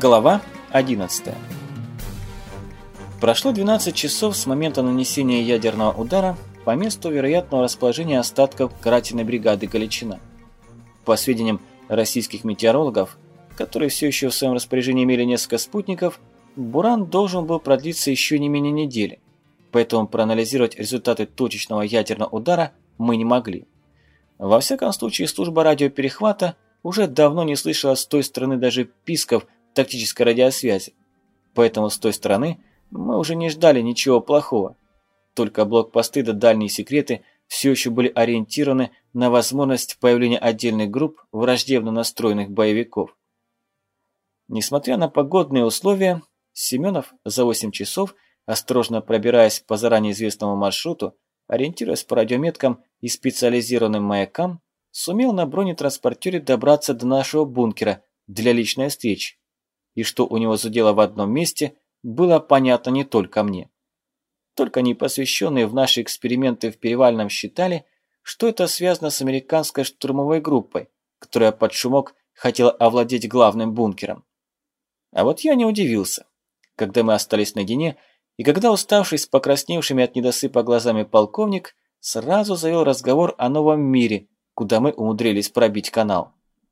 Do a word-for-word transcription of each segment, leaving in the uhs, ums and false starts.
Глава одиннадцатая. Прошло двенадцать часов с момента нанесения ядерного удара по месту вероятного расположения остатков карательной бригады «Галичина». По сведениям российских метеорологов, которые все еще в своем распоряжении имели несколько спутников, буран должен был продлиться еще не менее недели, поэтому проанализировать результаты точечного ядерного удара мы не могли. Во всяком случае, служба радиоперехвата уже давно не слышала с той стороны даже писков тактической радиосвязи, поэтому с той стороны мы уже не ждали ничего плохого. Только блокпосты да дальние секреты все еще были ориентированы на возможность появления отдельных групп враждебно настроенных боевиков. Несмотря на погодные условия, Семенов за восемь часов, осторожно пробираясь по заранее известному маршруту, ориентируясь по радиометкам и специализированным маякам, сумел на бронетранспортере добраться до нашего бункера для личной встречи. И что у него зудело в одном месте, было понятно не только мне. Только непосвященные в наши эксперименты в Перевальном считали, что это связано с американской штурмовой группой, которая под шумок хотела овладеть главным бункером. А вот я не удивился, когда мы остались наедине, и когда уставший с покрасневшими от недосыпа глазами полковник сразу завел разговор о новом мире, куда мы умудрились пробить канал.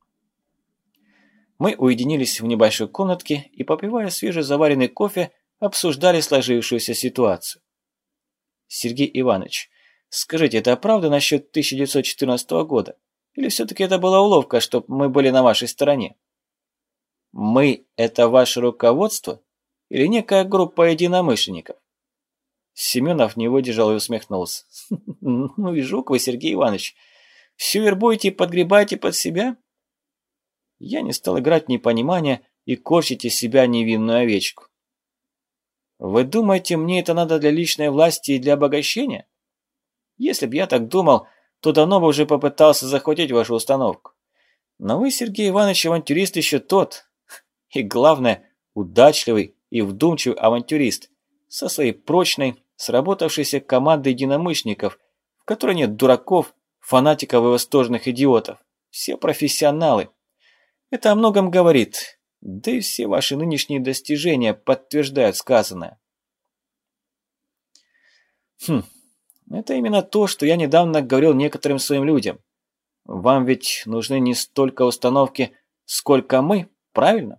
Мы уединились в небольшой комнатке и, попивая свежезаваренный кофе, обсуждали сложившуюся ситуацию. Сергей Иванович, скажите, это правда насчет тысяча девятьсот четырнадцатого года? Или все-таки это была уловка, чтобы мы были на вашей стороне? Мы – это ваше руководство или некая группа единомышленников? Семенов не выдержал и усмехнулся. Ну и жук вы, Сергей Иванович. Все вербуете и подгребаете под себя? Я не стал играть в непонимание и корчить из себя невинную овечку. Вы думаете, мне это надо для личной власти и для обогащения? Если б я так думал, то давно бы уже попытался захватить вашу установку. Но вы, Сергей Иванович, авантюрист еще тот. И главное, удачливый и вдумчивый авантюрист со своей прочной, сработавшейся командой единомышленников, в которой нет дураков, фанатиков и восторженных идиотов. Все профессионалы. Это о многом говорит, да и все ваши нынешние достижения подтверждают сказанное. Хм, это именно то, что я недавно говорил некоторым своим людям. Вам ведь нужны не столько установки, сколько мы, правильно?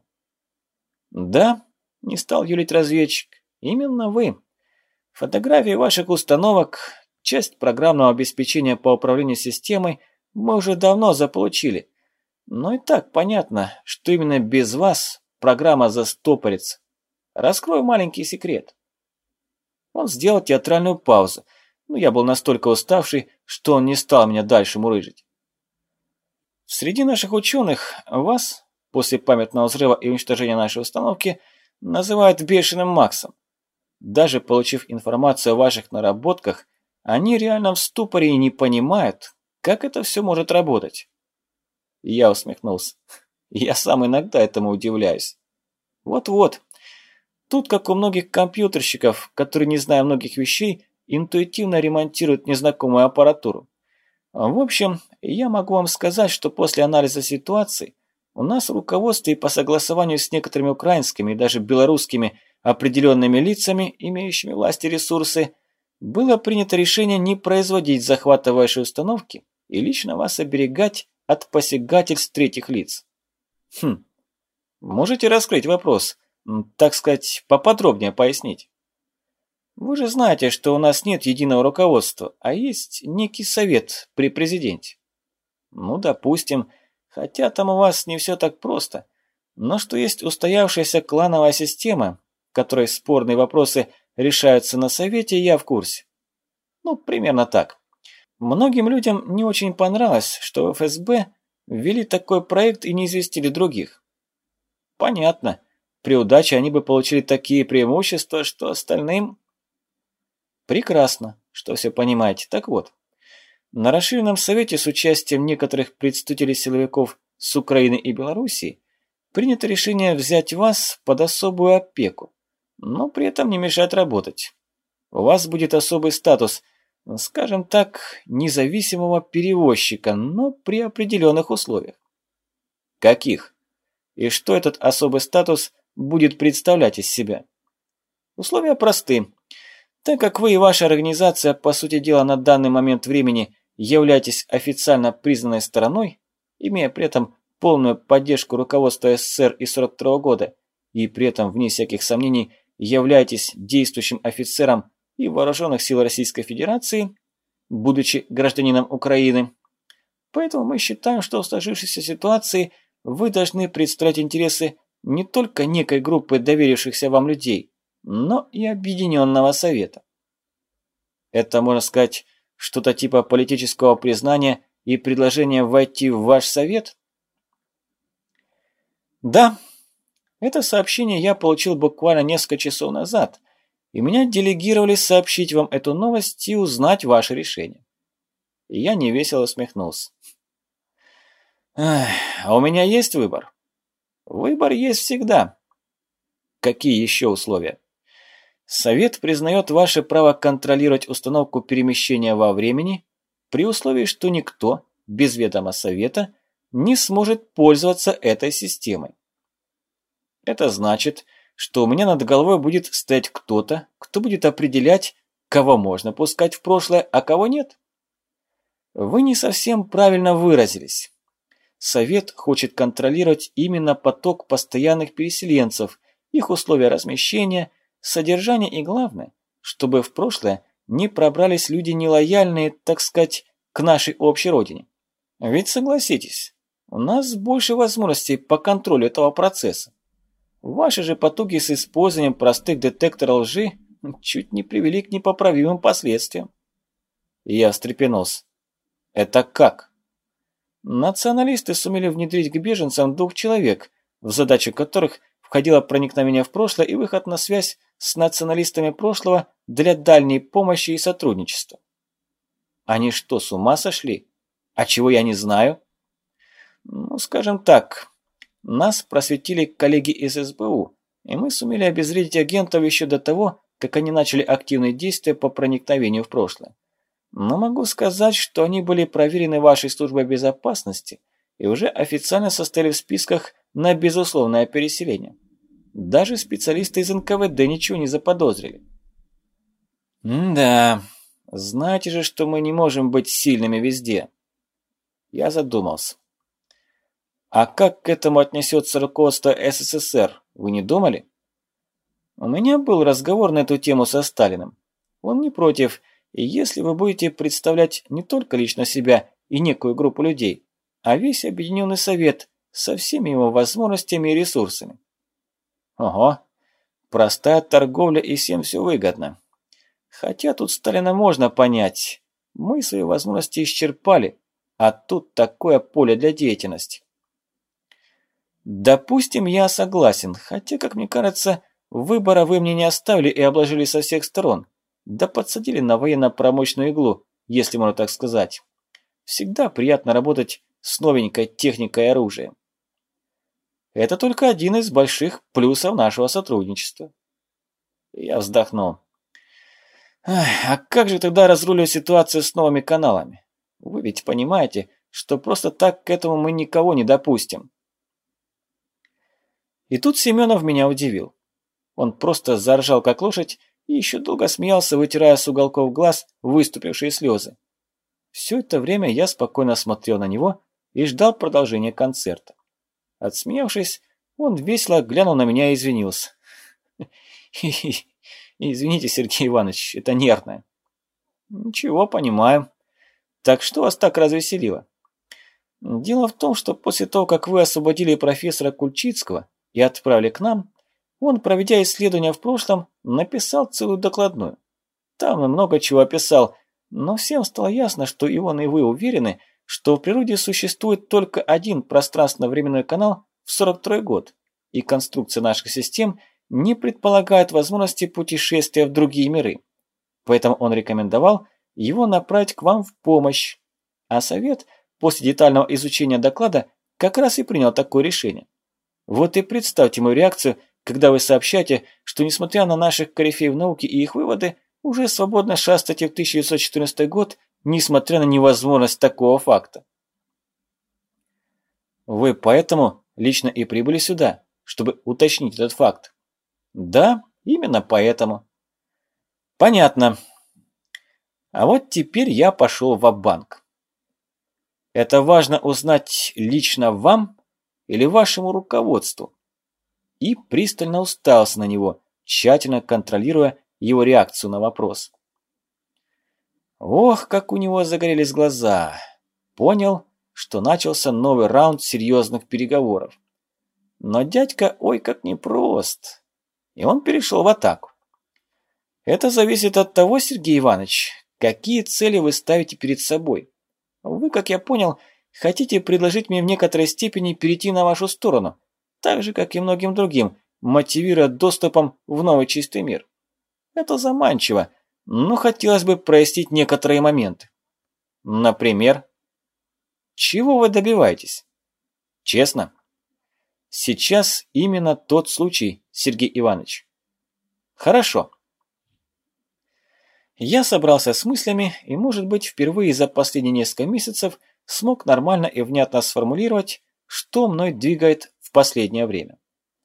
Да, не стал юлить разведчик, именно вы. Фотографии ваших установок, часть программного обеспечения по управлению системой мы уже давно заполучили. Но и так понятно, что именно без вас программа застопорится. Раскрою маленький секрет. Он сделал театральную паузу, но я был настолько уставший, что он не стал меня дальше мурыжить. Среди наших ученых вас, после памятного взрыва и уничтожения нашей установки, называют бешеным Максом. Даже получив информацию о ваших наработках, они реально в ступоре и не понимают, как это все может работать. Я усмехнулся. Я сам иногда этому удивляюсь. Вот-вот. Тут, как у многих компьютерщиков, которые, не зная многих вещей, интуитивно ремонтируют незнакомую аппаратуру. В общем, я могу вам сказать, что после анализа ситуации у нас в руководстве и по согласованию с некоторыми украинскими и даже белорусскими определенными лицами, имеющими власть и ресурсы, было принято решение не производить захвата вашей установки и лично вас оберегать от посягательств третьих лиц. Хм, можете раскрыть вопрос, так сказать, поподробнее пояснить? Вы же знаете, что у нас нет единого руководства, а есть некий совет при президенте. Ну, допустим, хотя там у вас не все так просто, но что есть устоявшаяся клановая система, в которой спорные вопросы решаются на совете, я в курсе. Ну, примерно так. Многим людям не очень понравилось, что в эф эс бэ ввели такой проект и не известили других. Понятно, при удаче они бы получили такие преимущества, что остальным... Прекрасно, что все понимаете. Так вот, на расширенном совете с участием некоторых представителей силовиков с Украины и Белоруссии принято решение взять вас под особую опеку, но при этом не мешать работать. У вас будет особый статус, скажем так, независимого перевозчика, но при определенных условиях. Каких? И что этот особый статус будет представлять из себя. Условия просты. Так как вы и ваша организация, по сути дела, на данный момент времени являетесь официально признанной стороной, имея при этом полную поддержку руководства СССР и сорок второго года, и при этом, вне всяких сомнений, являетесь действующим офицером и вооруженных сил Российской Федерации, будучи гражданином Украины. Поэтому мы считаем, что в сложившейся ситуации вы должны представлять интересы не только некой группы доверившихся вам людей, но и Объединенного Совета. Это, можно сказать, что-то типа политического признания и предложения войти в ваш совет? Да, это сообщение я получил буквально несколько часов назад, и меня делегировали сообщить вам эту новость и узнать ваше решение. И я невесело усмехнулся. Эх, а у меня есть выбор? Выбор есть всегда. Какие еще условия? Совет признает ваше право контролировать установку перемещения во времени при условии, что никто, без ведома Совета, не сможет пользоваться этой системой. Это значит, что у меня над головой будет стоять кто-то, кто будет определять, кого можно пускать в прошлое, а кого нет. Вы не совсем правильно выразились. Совет хочет контролировать именно поток постоянных переселенцев, их условия размещения, содержание и, главное, чтобы в прошлое не пробрались люди нелояльные, так сказать, к нашей общей родине. Ведь согласитесь, у нас больше возможностей по контролю этого процесса. Ваши же потуги с использованием простых детекторов лжи чуть не привели к непоправимым последствиям. И я встрепенулся. Это как? Националисты сумели внедрить к беженцам двух человек, в задачу которых входило проникновение в прошлое и выход на связь с националистами прошлого для дальней помощи и сотрудничества. Они что, с ума сошли? А чего я не знаю? Ну, скажем так, нас просветили коллеги из эс бэ у, и мы сумели обезвредить агентов еще до того, как они начали активные действия по проникновению в прошлое. Но могу сказать, что они были проверены вашей службой безопасности и уже официально состояли в списках на безусловное переселение. Даже специалисты из эн ка вэ дэ ничего не заподозрили. М-да, знаете же, что мы не можем быть сильными везде. Я задумался. А как к этому отнесется руководство эс эс эс эр, вы не думали? У меня был разговор на эту тему со Сталиным. Он не против. И если вы будете представлять не только лично себя и некую группу людей, а весь Объединенный Совет со всеми его возможностями и ресурсами. Ого, простая торговля и всем все выгодно. Хотя тут Сталина можно понять. Мы свои возможности исчерпали, а тут такое поле для деятельности. Допустим, я согласен, хотя, как мне кажется, выбора вы мне не оставили и обложили со всех сторон. Да подсадили на военно-промышленную иглу, если можно так сказать. Всегда приятно работать с новенькой техникой и оружием. Это только один из больших плюсов нашего сотрудничества. Я вздохнул. Ах, а как же тогда разруливать ситуацию с новыми каналами? Вы ведь понимаете, что просто так к этому мы никого не допустим. И тут Семенов меня удивил. Он просто заржал как лошадь и еще долго смеялся, вытирая с уголков глаз выступившие слезы. Все это время я спокойно смотрел на него и ждал продолжения концерта. Отсмеявшись, он весело глянул на меня и извинился. «Извините, Сергей Иванович, это нервное». «Ничего, понимаю. Так что вас так развеселило?» «Дело в том, что после того, как вы освободили профессора Кульчицкого и отправили к нам, он, проведя исследования в прошлом, написал целую докладную. Там он много чего описал, но всем стало ясно, что и он, и вы уверены, что в природе существует только один пространственно-временной канал в сорок второй год, и конструкция наших систем не предполагает возможности путешествия в другие миры. Поэтому он рекомендовал его направить к вам в помощь, а совет после детального изучения доклада как раз и принял такое решение. Вот и представьте мою реакцию, когда вы сообщаете, что несмотря на наших корифеев науки и их выводы, уже свободно шастаете в тысяча девятьсот четырнадцатый год, несмотря на невозможность такого факта. Вы поэтому лично и прибыли сюда, чтобы уточнить этот факт. Да, именно поэтому. Понятно. А вот теперь я пошел ва-банк. Это важно узнать лично вам или вашему руководству? И пристально уставился на него, тщательно контролируя его реакцию на вопрос. Ох, как у него загорелись глаза. Понял, что начался новый раунд серьезных переговоров. Но дядька ой как непрост. И он перешел в атаку. Это зависит от того, Сергей Иванович, какие цели вы ставите перед собой. Вы, как я понял, хотите предложить мне в некоторой степени перейти на вашу сторону, так же, как и многим другим, мотивируя доступом в новый чистый мир. Это заманчиво, но хотелось бы прояснить некоторые моменты. Например, чего вы добиваетесь? Честно? Сейчас именно тот случай, Сергей Иванович. Хорошо. Я собрался с мыслями и, может быть, впервые за последние несколько месяцев смог нормально и внятно сформулировать, что мной двигает в последнее время.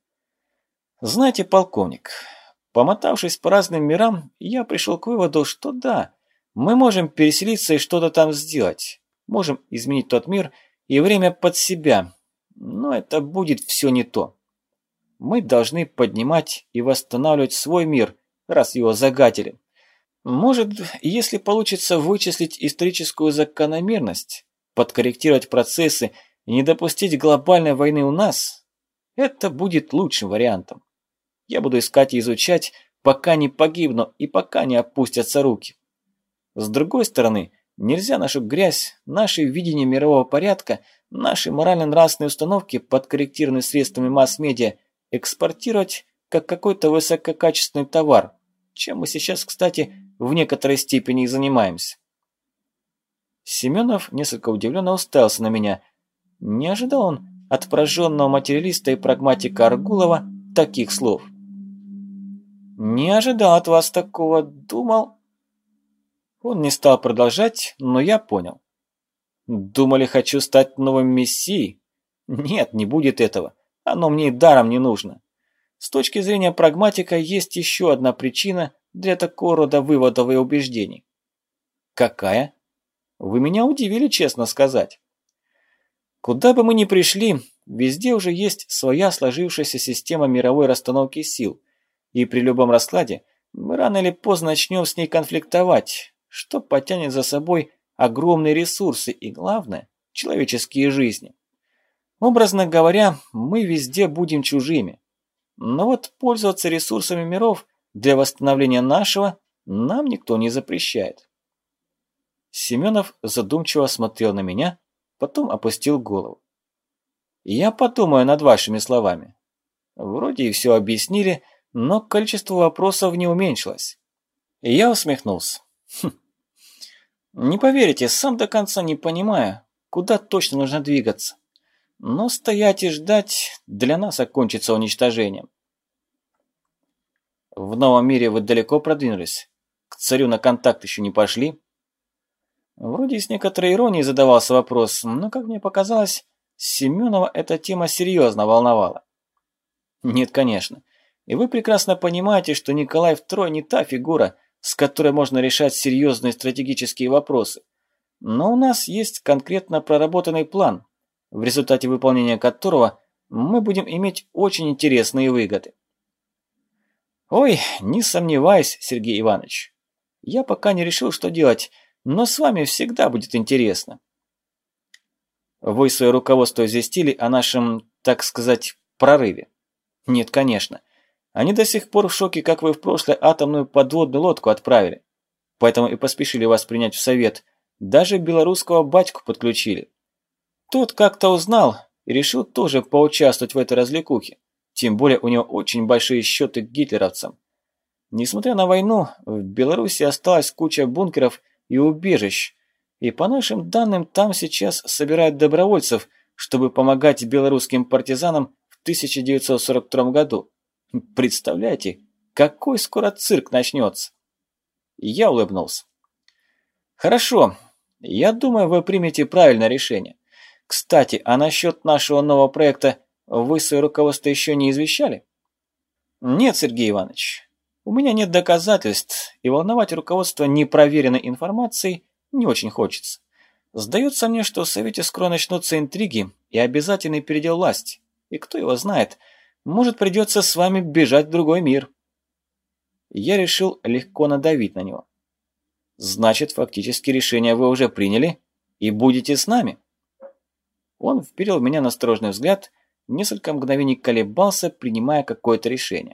Знаете, полковник, помотавшись по разным мирам, я пришел к выводу, что да, мы можем переселиться и что-то там сделать, можем изменить тот мир и время под себя, но это будет все не то. Мы должны поднимать и восстанавливать свой мир, раз его загадили. Может, если получится вычислить историческую закономерность, подкорректировать процессы и не допустить глобальной войны у нас, это будет лучшим вариантом. Я буду искать и изучать, пока не погибну и пока не опустятся руки. С другой стороны, нельзя нашу грязь, наше видение мирового порядка, наши морально-нравственные установки, подкорректированные средствами масс-медиа, экспортировать как какой-то высококачественный товар, чем мы сейчас, кстати, в некоторой степени и занимаемся. Семенов несколько удивленно уставился на меня. Не ожидал он от пораженного материалиста и прагматика Аргулова таких слов. Не ожидал от вас такого, думал... Он не стал продолжать, но я понял. Думали, хочу стать новым мессией? Нет, не будет этого. Оно мне и даром не нужно. С точки зрения прагматика есть еще одна причина для такого рода выводов и убеждений. Какая? Вы меня удивили, честно сказать. Куда бы мы ни пришли, везде уже есть своя сложившаяся система мировой расстановки сил, и при любом раскладе мы рано или поздно начнем с ней конфликтовать, что потянет за собой огромные ресурсы и, главное, человеческие жизни. Образно говоря, мы везде будем чужими. Но вот пользоваться ресурсами миров для восстановления нашего нам никто не запрещает. Семенов задумчиво смотрел на меня, потом опустил голову. Я подумаю над вашими словами. Вроде и все объяснили, но количество вопросов не уменьшилось. И я усмехнулся. Хм. Не поверите, сам до конца не понимаю, куда точно нужно двигаться. Но стоять и ждать для нас окончится уничтожением. В новом мире вы далеко продвинулись? К царю на контакт еще не пошли? Вроде с некоторой иронией задавался вопрос, но, как мне показалось, Семенова эта тема серьезно волновала. Нет, конечно. И вы прекрасно понимаете, что Николай второй не та фигура, с которой можно решать серьезные стратегические вопросы. Но у нас есть конкретно проработанный план, в результате выполнения которого мы будем иметь очень интересные выгоды. Ой, не сомневаюсь, Сергей Иванович. Я пока не решил, что делать, но с вами всегда будет интересно. Вы свое руководство известили о нашем, так сказать, прорыве? Нет, конечно. Они до сих пор в шоке, как вы в прошлое атомную подводную лодку отправили. Поэтому и поспешили вас принять в совет. Даже белорусского батьку подключили. Тот как-то узнал и решил тоже поучаствовать в этой развлекухе. Тем более у него очень большие счеты к гитлеровцам. Несмотря на войну, в Беларуси осталась куча бункеров и убежищ. И по нашим данным, там сейчас собирают добровольцев, чтобы помогать белорусским партизанам в тысяча девятьсот сорок втором году. Представляете, какой скоро цирк начнется? Я улыбнулся. Хорошо, я думаю, вы примете правильное решение. Кстати, а насчет нашего нового проекта вы свое руководство еще не извещали? Нет, Сергей Иванович. У меня нет доказательств, и волновать руководство непроверенной информацией не очень хочется. Сдается мне, что в Совете скоро начнутся интриги и обязательный передел власти. И кто его знает, может придется с вами бежать в другой мир. Я решил легко надавить на него. Значит, фактически решение вы уже приняли и будете с нами? Он вперил в меня настороженный взгляд, несколько мгновений колебался, принимая какое-то решение.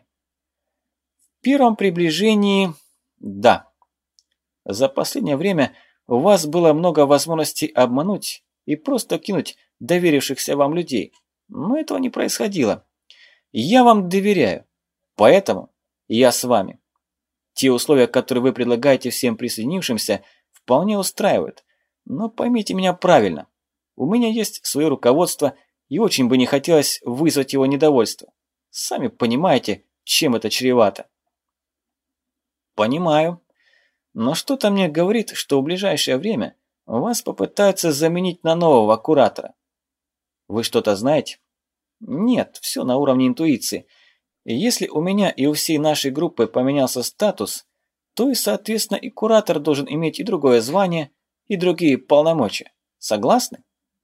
В первом приближении – да. За последнее время у вас было много возможностей обмануть и просто кинуть доверившихся вам людей, но этого не происходило. Я вам доверяю, поэтому я с вами. Те условия, которые вы предлагаете всем присоединившимся, вполне устраивают, но поймите меня правильно. У меня есть свое руководство, и очень бы не хотелось вызвать его недовольство. Сами понимаете, чем это чревато. Понимаю. Но что-то мне говорит, что в ближайшее время вас попытаются заменить на нового куратора. Вы что-то знаете? Нет, все на уровне интуиции. И если у меня и у всей нашей группы поменялся статус, то и, соответственно, и куратор должен иметь и другое звание, и другие полномочия. Согласны?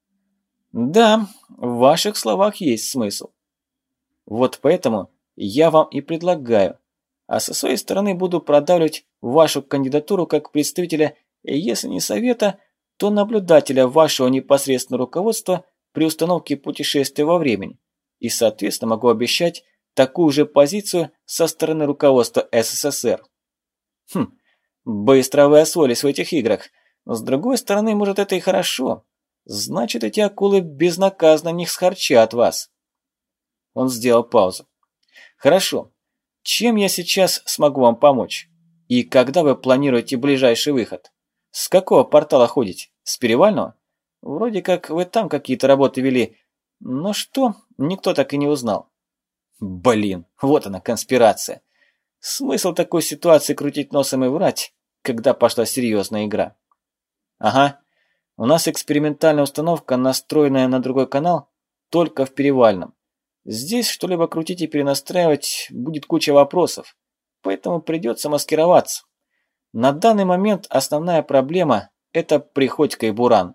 Да, в ваших словах есть смысл. Вот поэтому я вам и предлагаю, а со своей стороны буду продавливать вашу кандидатуру как представителя, если не совета, то наблюдателя вашего непосредственного руководства при установке путешествия во времени. И, соответственно, могу обещать такую же позицию со стороны руководства СССР. Хм, быстро вы освоились в этих играх. Но с другой стороны, может, это и хорошо. Значит, эти акулы безнаказанно не схарчат вас. Он сделал паузу. Хорошо. Чем я сейчас смогу вам помочь? И когда вы планируете ближайший выход? С какого портала ходите? С перевального? Вроде как вы там какие-то работы вели. Но что, никто так и не узнал. Блин, вот она конспирация. Смысл такой ситуации крутить носом и врать, когда пошла серьезная игра. Ага, у нас экспериментальная установка, настроенная на другой канал, только в перевальном. Здесь что-либо крутить и перенастраивать будет куча вопросов, поэтому придется маскироваться. На данный момент основная проблема – это Приходько и Буран.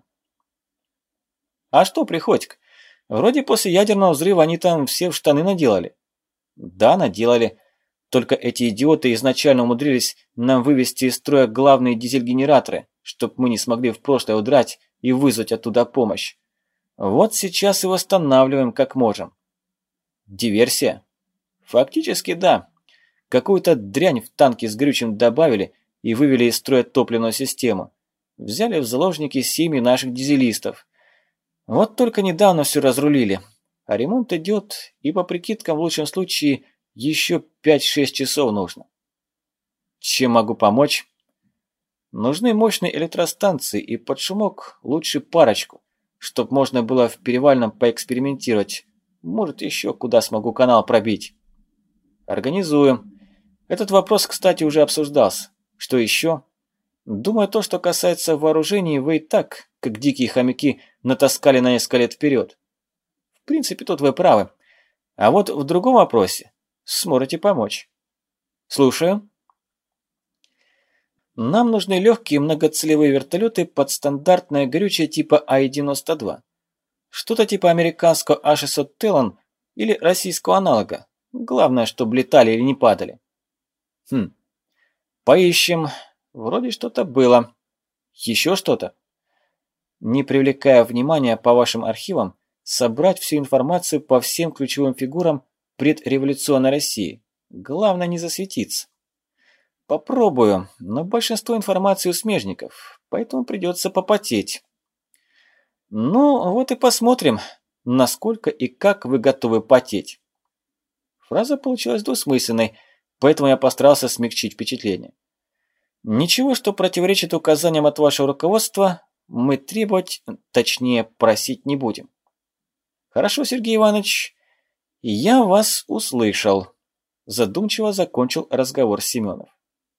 А что Приходько? Вроде после ядерного взрыва они там все в штаны наделали. Да, наделали. Только эти идиоты изначально умудрились нам вывести из строя главные дизель-генераторы, чтоб мы не смогли в прошлое удрать и вызвать оттуда помощь. Вот сейчас и восстанавливаем как можем. Диверсия? Фактически да. Какую-то дрянь в танки с горючим добавили и вывели из строя топливную систему. Взяли в заложники семьи наших дизелистов. Вот только недавно все разрулили. А ремонт идет, и по прикидкам в лучшем случае еще пять-шесть часов нужно. Чем могу помочь? Нужны мощные электростанции, и под шумок лучше парочку, чтоб можно было в перевальном поэкспериментировать. Может, еще куда смогу канал пробить. Организуем. Этот вопрос, кстати, уже обсуждался. Что еще? Думаю, то, что касается вооружений, вы и так, как дикие хомяки, натаскали на несколько лет вперед. В принципе, тут вы правы. А вот в другом вопросе сможете помочь. Слушаю. Нам нужны легкие многоцелевые вертолеты под стандартное горючее типа Ай девяносто два. Что-то типа американского А шестьсот Телон или российского аналога. Главное, чтобы летали или не падали. Хм. Поищем. Вроде что-то было. Еще что-то? Не привлекая внимания по вашим архивам, собрать всю информацию по всем ключевым фигурам предреволюционной России. Главное не засветиться. Попробую, но большинство информации у смежников, поэтому придется попотеть. Ну, вот и посмотрим, насколько и как вы готовы потеть. Фраза получилась двусмысленной, поэтому я постарался смягчить впечатление. Ничего, что противоречит указаниям от вашего руководства, мы требовать, точнее просить не будем. Хорошо, Сергей Иванович, я вас услышал. Задумчиво закончил разговор Семенов.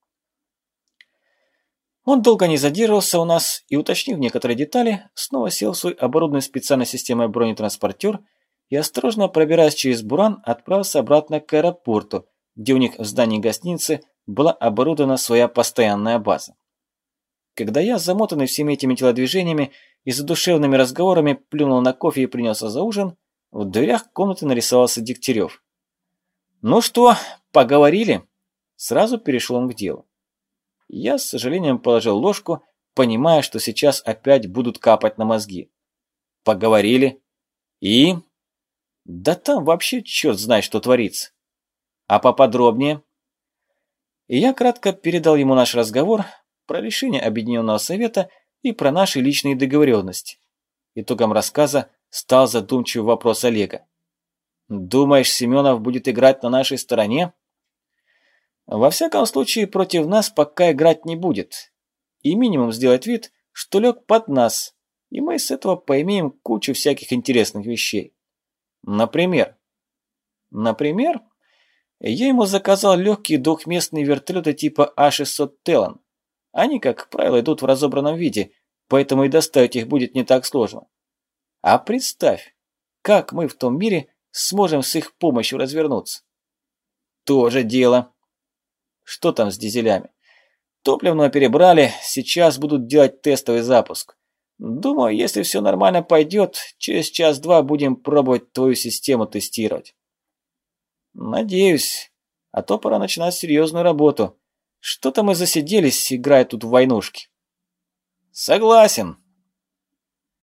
Он долго не задерживался у нас и, уточнив некоторые детали, снова сел в свой оборудованный специальной системой бронетранспортер и, осторожно пробираясь через буран, отправился обратно к аэропорту, где у них в здании гостиницы была оборудована своя постоянная база. Когда я, замотанный всеми этими телодвижениями и задушевными разговорами, плюнул на кофе и принялся за ужин, в дверях комнаты нарисовался Дегтярев. «Ну что, поговорили?» Сразу перешел он к делу. Я с сожалением положил ложку, понимая, что сейчас опять будут капать на мозги. «Поговорили? И?» «Да там вообще черт знает, что творится. А поподробнее?» И я кратко передал ему наш разговор про решение Объединенного Совета и про наши личные договоренности. Итогом рассказа стал задумчивый вопрос Олега. «Думаешь, Семенов будет играть на нашей стороне?» «Во всяком случае, против нас пока играть не будет. И минимум сделать вид, что лег под нас, и мы с этого поимеем кучу всяких интересных вещей. Например?» «Например, я ему заказал легкие двухместные вертолеты типа А шестьсот Телан. Они, как правило, идут в разобранном виде, поэтому и доставить их будет не так сложно. А представь, как мы в том мире сможем с их помощью развернуться?» «Тоже дело. Что там с дизелями?» «Топливного перебрали, сейчас будут делать тестовый запуск. Думаю, если все нормально пойдет, через час-два будем пробовать твою систему тестировать». «Надеюсь, а то пора начинать серьезную работу. Что-то мы засиделись, играя тут в войнушки». «Согласен.